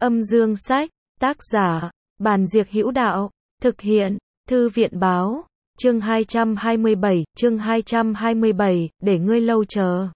Âm dương sách, tác giả, Bàn Diệc Hữu Đạo, thực hiện, Thư viện báo, chương 227, để ngươi lâu chờ.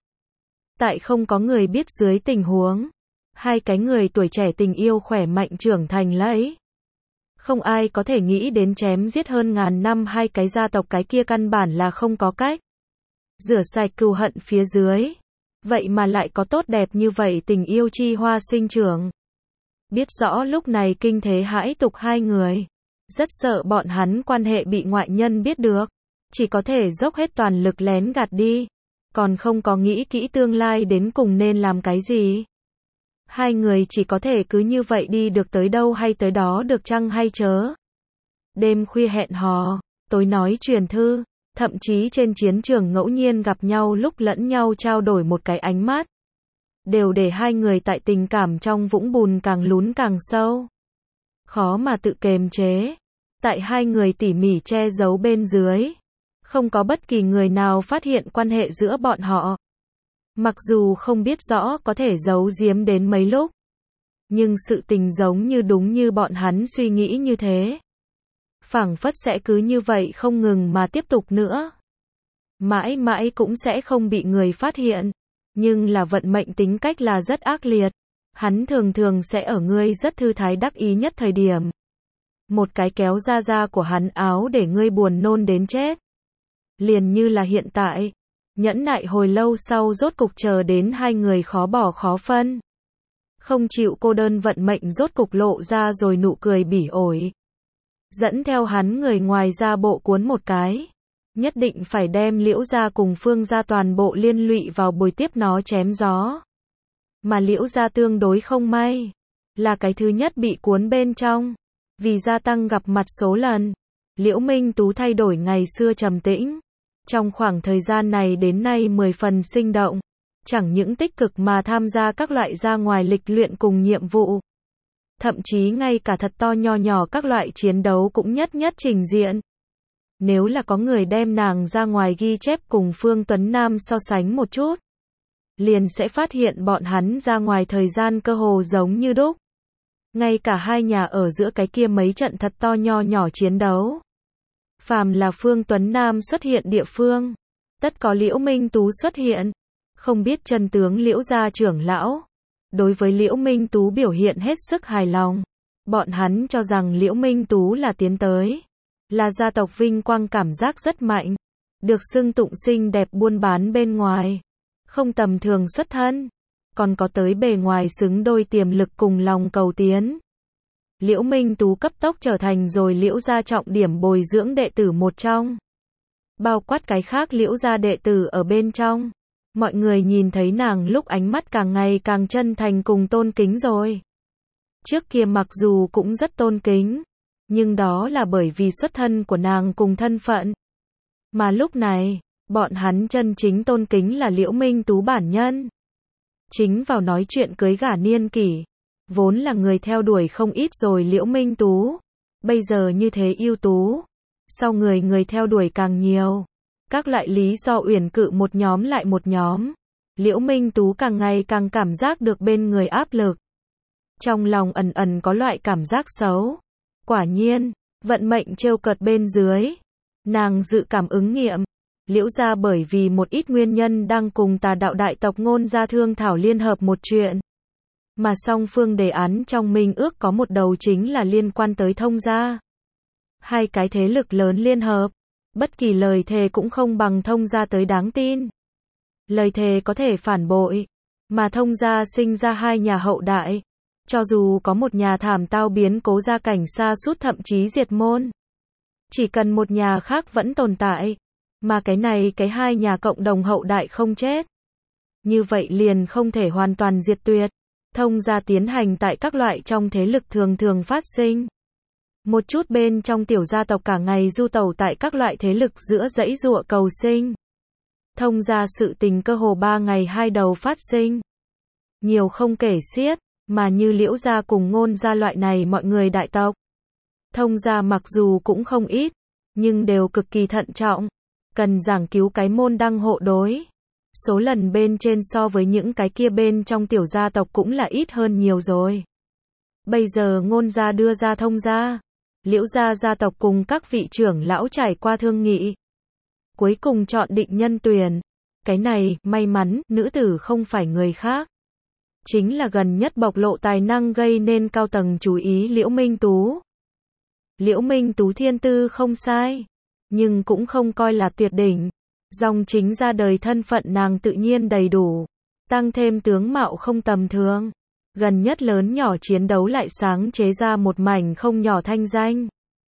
Tại không có người biết dưới tình huống, hai cái người tuổi trẻ tình yêu khỏe mạnh trưởng thành lấy. Không ai có thể nghĩ đến chém giết hơn ngàn năm hai cái gia tộc, cái kia căn bản là không có cách. Rửa sạch cừu hận phía dưới. Vậy mà lại có tốt đẹp như vậy tình yêu chi hoa sinh trưởng. Biết rõ lúc này kinh thế hãi tục hai người. Rất sợ bọn hắn quan hệ bị ngoại nhân biết được. Chỉ có thể dốc hết toàn lực lén gạt đi. Còn không có nghĩ kỹ tương lai đến cùng nên làm cái gì. Hai người chỉ có thể cứ như vậy đi được tới đâu hay tới đó được chăng hay chớ. Đêm khuya hẹn hò, tối nói truyền thư, thậm chí trên chiến trường ngẫu nhiên gặp nhau lúc lẫn nhau trao đổi một cái ánh mắt. Đều để hai người tại tình cảm trong vũng bùn càng lún càng sâu. Khó mà tự kềm chế. Tại hai người tỉ mỉ che giấu bên dưới. Không có bất kỳ người nào phát hiện quan hệ giữa bọn họ. Mặc dù không biết rõ có thể giấu giếm đến mấy lúc. Nhưng sự tình giống như đúng như bọn hắn suy nghĩ như thế. Phảng phất sẽ cứ như vậy không ngừng mà tiếp tục nữa. Mãi mãi cũng sẽ không bị người phát hiện. Nhưng là vận mệnh tính cách là rất ác liệt. Hắn thường thường sẽ ở ngươi rất thư thái đắc ý nhất thời điểm. Một cái kéo da của hắn áo để ngươi buồn nôn đến chết. Liền như là hiện tại. Nhẫn nại hồi lâu sau rốt cục chờ đến hai người khó bỏ khó phân. Không chịu cô đơn vận mệnh rốt cục lộ ra rồi nụ cười bỉ ổi. Dẫn theo hắn người ngoài ra bộ cuốn một cái. Nhất định phải đem Liễu gia cùng Phương gia toàn bộ liên lụy vào bồi tiếp nó chém gió. Mà Liễu gia tương đối không may. Là cái thứ nhất bị cuốn bên trong. Vì gia tăng gặp mặt số lần. Liễu Minh Tú thay đổi ngày xưa trầm tĩnh. Trong khoảng thời gian này đến nay 10 phần sinh động. Chẳng những tích cực mà tham gia các loại ra ngoài lịch luyện cùng nhiệm vụ. Thậm chí ngay cả thật to nho nhỏ các loại chiến đấu cũng nhất nhất trình diện. Nếu là có người đem nàng ra ngoài ghi chép cùng Phương Tuấn Nam so sánh một chút. Liền sẽ phát hiện bọn hắn ra ngoài thời gian cơ hồ giống như đúc. Ngay cả hai nhà ở giữa cái kia mấy trận thật to nho nhỏ chiến đấu. Phàm là Phương Tuấn Nam xuất hiện địa phương. Tất có Liễu Minh Tú xuất hiện. Không biết chân tướng Liễu gia trưởng lão. Đối với Liễu Minh Tú biểu hiện hết sức hài lòng. Bọn hắn cho rằng Liễu Minh Tú là tiến tới. Là gia tộc vinh quang cảm giác rất mạnh. Được xưng tụng xinh đẹp buôn bán bên ngoài. Không tầm thường xuất thân. Còn có tới bề ngoài xứng đôi tiềm lực cùng lòng cầu tiến. Liễu Minh Tú cấp tốc trở thành rồi Liễu gia trọng điểm bồi dưỡng đệ tử một trong. Bao quát cái khác Liễu gia đệ tử ở bên trong. Mọi người nhìn thấy nàng lúc ánh mắt càng ngày càng chân thành cùng tôn kính rồi. Trước kia mặc dù cũng rất tôn kính. Nhưng đó là bởi vì xuất thân của nàng cùng thân phận. Mà lúc này, bọn hắn chân chính tôn kính là Liễu Minh Tú bản nhân. Chính vào nói chuyện cưới gả niên kỷ. Vốn là người theo đuổi không ít rồi Liễu Minh Tú. Bây giờ như thế ưu tú. Sau người theo đuổi càng nhiều. Các loại lý do uyển cự một nhóm lại một nhóm. Liễu Minh Tú càng ngày càng cảm giác được bên người áp lực. Trong lòng ẩn ẩn có loại cảm giác xấu. Quả nhiên, vận mệnh trêu cợt bên dưới. Nàng dự cảm ứng nghiệm. Liễu gia bởi vì một ít nguyên nhân đang cùng Tà đạo đại tộc Ngôn gia thương thảo liên hợp một chuyện. Mà song phương đề án trong minh ước có một đầu chính là liên quan tới Thông gia. Hai cái thế lực lớn liên hợp. Bất kỳ lời thề cũng không bằng Thông gia tới đáng tin. Lời thề có thể phản bội. Mà Thông gia sinh ra hai nhà hậu đại. Cho dù có một nhà thảm tao biến cố gia cảnh sa sút thậm chí diệt môn. Chỉ cần một nhà khác vẫn tồn tại. Mà cái hai nhà cộng đồng hậu đại không chết. Như vậy liền không thể hoàn toàn diệt tuyệt. Thông gia tiến hành tại các loại trong thế lực thường thường phát sinh. Một chút bên trong tiểu gia tộc cả ngày du tẩu tại các loại thế lực giữa dãy giụa cầu sinh. Thông gia sự tình cơ hồ 3 ngày 2 đầu phát sinh. Nhiều không kể xiết. Mà như Liễu gia cùng Ngôn gia loại này mọi người đại tộc. Thông gia mặc dù cũng không ít. Nhưng đều cực kỳ thận trọng. Cần giảng cứu cái môn đăng hộ đối. Số lần bên trên so với những cái kia bên trong tiểu gia tộc cũng là ít hơn nhiều rồi. Bây giờ Ngôn gia đưa ra thông gia. Liễu gia gia tộc cùng các vị trưởng lão trải qua thương nghị. Cuối cùng chọn định nhân tuyển. Cái này, may mắn, nữ tử không phải người khác. Chính là gần nhất bộc lộ tài năng gây nên cao tầng chú ý Liễu Minh Tú. Liễu Minh Tú thiên tư không sai, nhưng cũng không coi là tuyệt đỉnh. Dòng chính ra đời thân phận nàng tự nhiên đầy đủ, tăng thêm tướng mạo không tầm thường. Gần nhất lớn nhỏ chiến đấu lại sáng chế ra một mảnh không nhỏ thanh danh.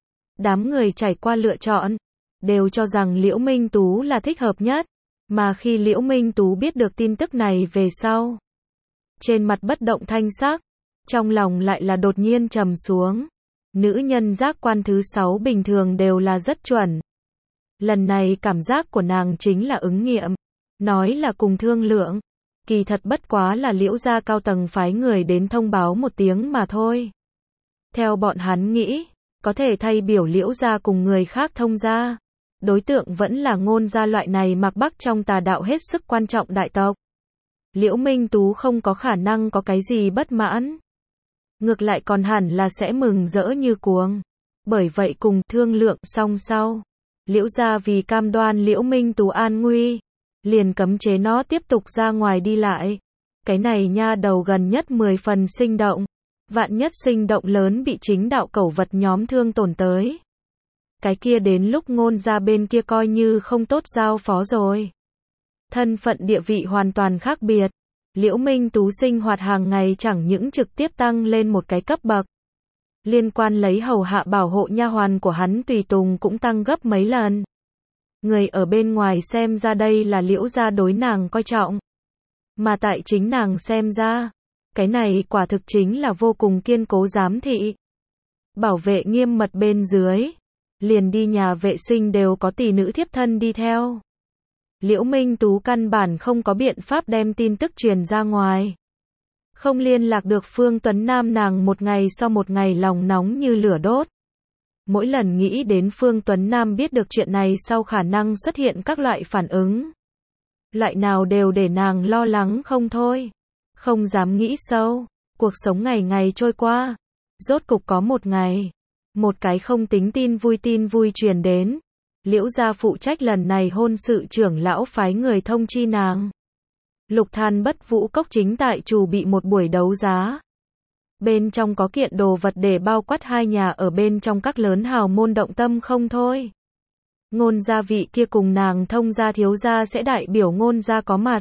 Đám người trải qua lựa chọn, đều cho rằng Liễu Minh Tú là thích hợp nhất. Mà khi Liễu Minh Tú biết được tin tức này về sau, trên mặt bất động thanh sắc, trong lòng lại là đột nhiên trầm xuống. Nữ nhân giác quan thứ 6 bình thường đều là rất chuẩn. Lần này cảm giác của nàng chính là ứng nghiệm. Nói là cùng thương lượng, kỳ thật bất quá là Liễu gia cao tầng phái người đến thông báo một tiếng mà thôi. Theo bọn hắn nghĩ, có thể thay biểu Liễu gia cùng người khác thông gia. Đối tượng vẫn là Ngôn gia loại này mặc bắc trong tà đạo hết sức quan trọng đại tộc. Liễu Minh Tú không có khả năng có cái gì bất mãn. Ngược lại còn hẳn là sẽ mừng rỡ như cuồng. Bởi vậy cùng thương lượng xong sau, Liễu gia vì cam đoan Liễu Minh Tú an nguy, liền cấm chế nó tiếp tục ra ngoài đi lại. Cái này nha đầu gần nhất 10 phần sinh động. Vạn nhất sinh động lớn bị chính đạo cẩu vật nhóm thương tổn tới. Cái kia đến lúc Ngôn gia bên kia coi như không tốt giao phó rồi. Thân phận địa vị hoàn toàn khác biệt. Liễu Minh Tú sinh hoạt hàng ngày chẳng những trực tiếp tăng lên một cái cấp bậc. Liên quan lấy hầu hạ bảo hộ nha hoàn của hắn tùy tùng cũng tăng gấp mấy lần. Người ở bên ngoài xem ra đây là Liễu gia đối nàng coi trọng. Mà tại chính nàng xem ra, cái này quả thực chính là vô cùng kiên cố giám thị. Bảo vệ nghiêm mật bên dưới. Liền đi nhà vệ sinh đều có tỷ nữ thiếp thân đi theo. Liễu Minh Tú căn bản không có biện pháp đem tin tức truyền ra ngoài. Không liên lạc được Phương Tuấn Nam, nàng một ngày sau một ngày lòng nóng như lửa đốt. Mỗi lần nghĩ đến Phương Tuấn Nam biết được chuyện này sau khả năng xuất hiện các loại phản ứng. Loại nào đều để nàng lo lắng không thôi. Không dám nghĩ sâu. Cuộc sống ngày ngày trôi qua. Rốt cục có một ngày. Một cái không tính tin vui truyền đến. Liễu gia phụ trách lần này hôn sự trưởng lão phái người thông chi nàng. Lục Than Bất Vũ Cốc chính tại chủ bị một buổi đấu giá. Bên trong có kiện đồ vật để bao quát hai nhà ở bên trong các lớn hào môn động tâm không thôi. Ngôn gia vị kia cùng nàng thông gia thiếu gia sẽ đại biểu Ngôn gia có mặt.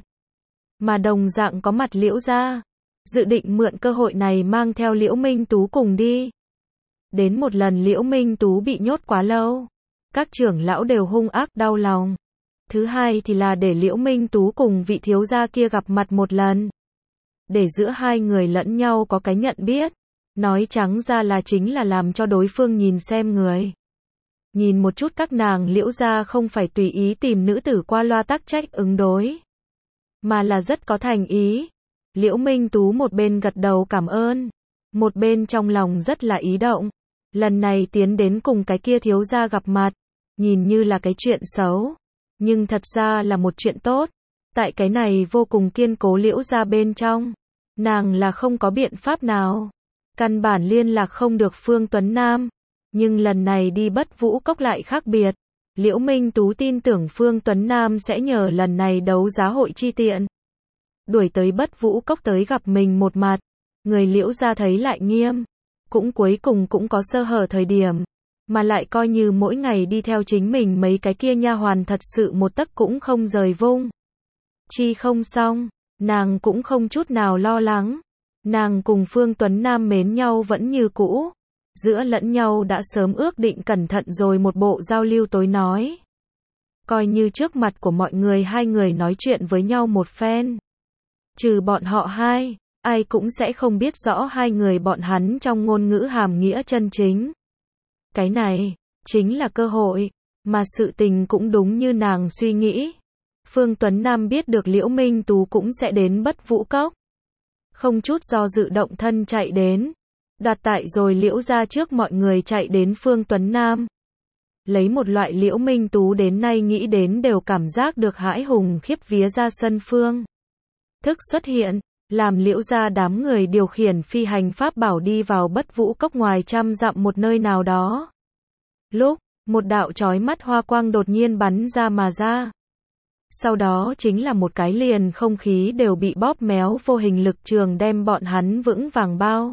Mà đồng dạng có mặt Liễu gia. Dự định mượn cơ hội này mang theo Liễu Minh Tú cùng đi. Đến một lần Liễu Minh Tú bị nhốt quá lâu. Các trưởng lão đều hung ác đau lòng. Thứ hai thì là để Liễu Minh Tú cùng vị thiếu gia kia gặp mặt một lần. Để giữa hai người lẫn nhau có cái nhận biết. Nói trắng ra là chính là làm cho đối phương nhìn xem người. Nhìn một chút các nàng Liễu gia không phải tùy ý tìm nữ tử qua loa tác trách ứng đối. Mà là rất có thành ý. Liễu Minh Tú một bên gật đầu cảm ơn. Một bên trong lòng rất là ý động. Lần này tiến đến cùng cái kia thiếu gia gặp mặt. Nhìn như là cái chuyện xấu. Nhưng thật ra là một chuyện tốt. Tại cái này vô cùng kiên cố Liễu gia bên trong. Nàng là không có biện pháp nào. Căn bản liên lạc không được Phương Tuấn Nam. Nhưng lần này đi Bất Vũ Cốc lại khác biệt. Liễu Minh Tú tin tưởng Phương Tuấn Nam sẽ nhờ lần này đấu giá hội chi tiện. Đuổi tới Bất Vũ Cốc tới gặp mình một mặt. Người Liễu gia thấy lại nghiêm. Cũng cuối cùng cũng có sơ hở thời điểm. Mà lại coi như mỗi ngày đi theo chính mình mấy cái kia nha hoàn thật sự một tấc cũng không rời vung. Chi không xong, nàng cũng không chút nào lo lắng. Nàng cùng Phương Tuấn Nam mến nhau vẫn như cũ. Giữa lẫn nhau đã sớm ước định cẩn thận rồi một bộ giao lưu tối nói. Coi như trước mặt của mọi người hai người nói chuyện với nhau một phen. Trừ bọn họ hai, ai cũng sẽ không biết rõ hai người bọn hắn trong ngôn ngữ hàm nghĩa chân chính. Cái này, chính là cơ hội, mà sự tình cũng đúng như nàng suy nghĩ. Phương Tuấn Nam biết được Liễu Minh Tú cũng sẽ đến Bất Vũ Cốc. Không chút do dự động thân chạy đến. Đoạt tại rồi Liễu gia trước mọi người chạy đến Phương Tuấn Nam. Lấy một loại Liễu Minh Tú đến nay nghĩ đến đều cảm giác được hãi hùng khiếp vía ra sân phương. Thức xuất hiện, làm Liễu gia đám người điều khiển phi hành pháp bảo đi vào Bất Vũ Cốc ngoài trăm dặm một nơi nào đó. Lúc, một đạo chói mắt hoa quang đột nhiên bắn ra mà ra. Sau đó chính là một cái liền không khí đều bị bóp méo, vô hình lực trường đem bọn hắn vững vàng bao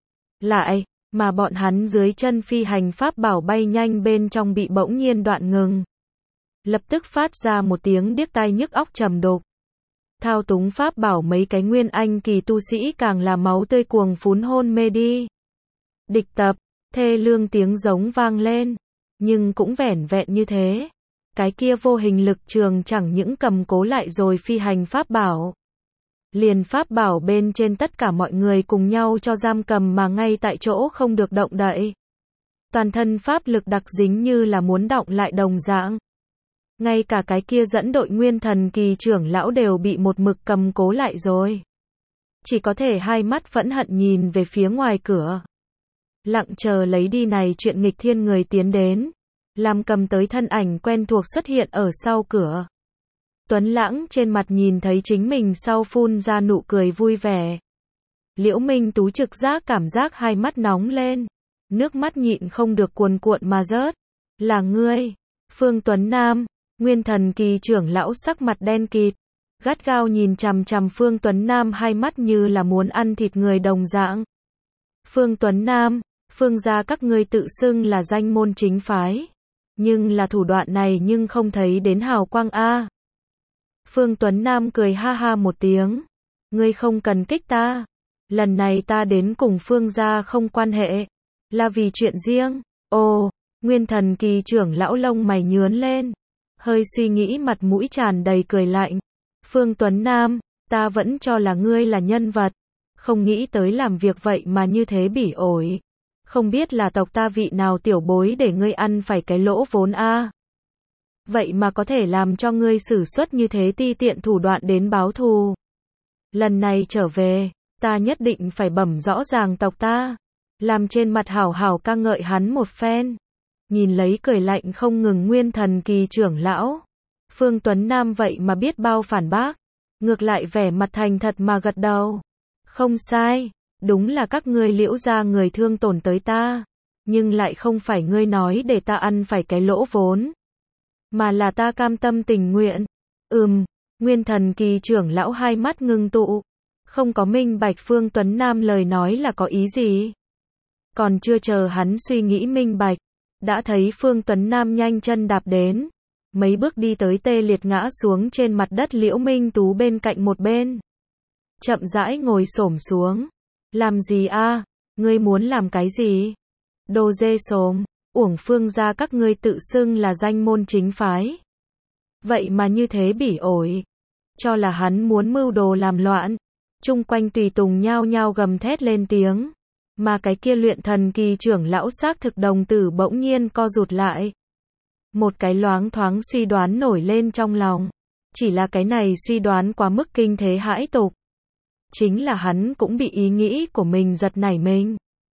lại, mà bọn hắn dưới chân phi hành pháp bảo bay nhanh bên trong bị bỗng nhiên đoạn ngừng. Lập tức phát ra một tiếng điếc tai nhức óc trầm đục. Thao túng pháp bảo mấy cái nguyên anh kỳ tu sĩ càng là máu tươi cuồng phún hôn mê đi. Địch tập, thê lương tiếng giống vang lên, nhưng cũng vẻn vẹn như thế. Cái kia vô hình lực trường chẳng những cầm cố lại rồi phi hành pháp bảo. Liền pháp bảo bên trên tất cả mọi người cùng nhau cho giam cầm mà ngay tại chỗ không được động đậy. Toàn thân pháp lực đặc dính như là muốn động lại đồng dạng. Ngay cả cái kia dẫn đội nguyên thần kỳ trưởng lão đều bị một mực cầm cố lại rồi. Chỉ có thể hai mắt phẫn hận nhìn về phía ngoài cửa. Lặng chờ lấy đi này chuyện nghịch thiên người tiến đến. Làm cầm tới thân ảnh quen thuộc xuất hiện ở sau cửa. Tuấn Lãng trên mặt nhìn thấy chính mình sau phun ra nụ cười vui vẻ. Liễu Minh Tú trực giác cảm giác hai mắt nóng lên. Nước mắt nhịn không được cuồn cuộn mà rớt. Là ngươi, Phương Tuấn Nam. Nguyên thần kỳ trưởng lão sắc mặt đen kịt. Gắt gao nhìn chằm chằm Phương Tuấn Nam, hai mắt như là muốn ăn thịt người đồng dạng. Phương Tuấn Nam, Phương gia các ngươi tự xưng là danh môn chính phái. Nhưng là thủ đoạn này nhưng không thấy đến hào quang a. Phương Tuấn Nam cười ha ha một tiếng. Ngươi không cần kích ta. Lần này ta đến cùng Phương gia không quan hệ. Là vì chuyện riêng. Ồ, Nguyên thần kỳ trưởng lão lông mày nhướng lên. Hơi suy nghĩ, mặt mũi tràn đầy cười lạnh. Phương Tuấn Nam, ta vẫn cho là ngươi là nhân vật. Không nghĩ tới làm việc vậy mà như thế bỉ ổi. Không biết là tộc ta vị nào tiểu bối để ngươi ăn phải cái lỗ vốn a. Vậy mà có thể làm cho ngươi sử xuất như thế ti tiện thủ đoạn đến báo thù. Lần này trở về, ta nhất định phải bẩm rõ ràng tộc ta. Làm trên mặt hảo hảo ca ngợi hắn một phen. Nhìn lấy cười lạnh không ngừng nguyên thần kỳ trưởng lão. Phương Tuấn Nam vậy mà biết bao phản bác. Ngược lại vẻ mặt thành thật mà gật đầu. Không sai, đúng là các ngươi Liễu gia người thương tổn tới ta. Nhưng lại không phải ngươi nói để ta ăn phải cái lỗ vốn. Mà là ta cam tâm tình nguyện. Nguyên thần kỳ trưởng lão hai mắt ngưng tụ. Không có minh bạch Phương Tuấn Nam lời nói là có ý gì. Còn chưa chờ hắn suy nghĩ minh bạch. Đã thấy Phương Tuấn Nam nhanh chân đạp đến. Mấy bước đi tới tê liệt ngã xuống trên mặt đất Liễu Minh Tú bên cạnh một bên. Chậm rãi ngồi xổm xuống. Làm gì a? Ngươi muốn làm cái gì? Đồ dê xồm, uổng Phương gia các ngươi tự xưng là danh môn chính phái. Vậy mà như thế bỉ ổi. Cho là hắn muốn mưu đồ làm loạn. Chung quanh tùy tùng nhao nhao gầm thét lên tiếng. Mà cái kia luyện thần kỳ trưởng lão xác thực đồng tử bỗng nhiên co rụt lại. Một cái loáng thoáng suy đoán nổi lên trong lòng. Chỉ là cái này suy đoán quá mức kinh thế hãi tục. Chính là hắn cũng bị ý nghĩ của mình giật nảy mình.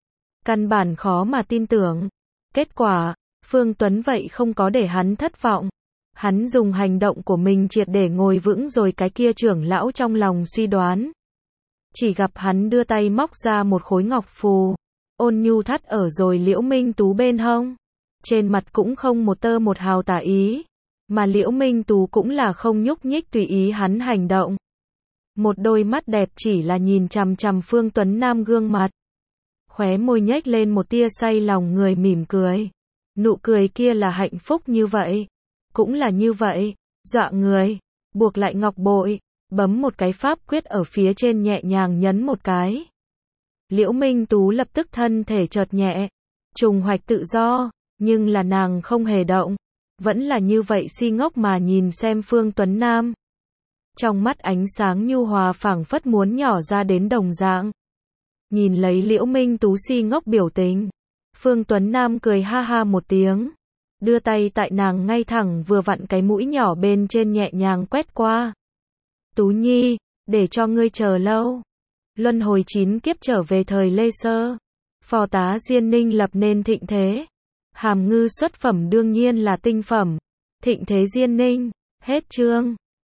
Căn bản khó mà tin tưởng. Kết quả, Phương Tuấn vậy không có để hắn thất vọng. Hắn dùng hành động của mình triệt để ngồi vững rồi cái kia trưởng lão trong lòng suy đoán. Chỉ gặp hắn đưa tay móc ra một khối ngọc phù, ôn nhu thắt ở rồi Liễu Minh Tú bên hông. Trên mặt cũng không một tơ một hào tà ý, mà Liễu Minh Tú cũng là không nhúc nhích tùy ý hắn hành động. Một đôi mắt đẹp chỉ là nhìn chằm chằm Phương Tuấn Nam gương mặt. Khóe môi nhếch lên một tia say lòng người mỉm cười. Nụ cười kia là hạnh phúc như vậy, cũng là như vậy, dọa người, buộc lại ngọc bội. Bấm một cái pháp quyết ở phía trên nhẹ nhàng nhấn một cái. Liễu Minh Tú lập tức thân thể chợt nhẹ, trùng hoạch tự do, nhưng là nàng không hề động, vẫn là như vậy si ngốc mà nhìn xem Phương Tuấn Nam. Trong mắt ánh sáng nhu hòa phảng phất muốn nhỏ ra đến đồng dạng. Nhìn lấy Liễu Minh Tú si ngốc biểu tình, Phương Tuấn Nam cười ha ha một tiếng, đưa tay tại nàng ngay thẳng vừa vặn cái mũi nhỏ bên trên nhẹ nhàng quét qua. Tú Nhi, để cho ngươi chờ lâu. Luân hồi 9 kiếp trở về thời Lê Sơ. Phò tá Diên Ninh lập nên thịnh thế. Hàm ngư xuất phẩm đương nhiên là tinh phẩm. Thịnh thế Diên Ninh. Hết chương.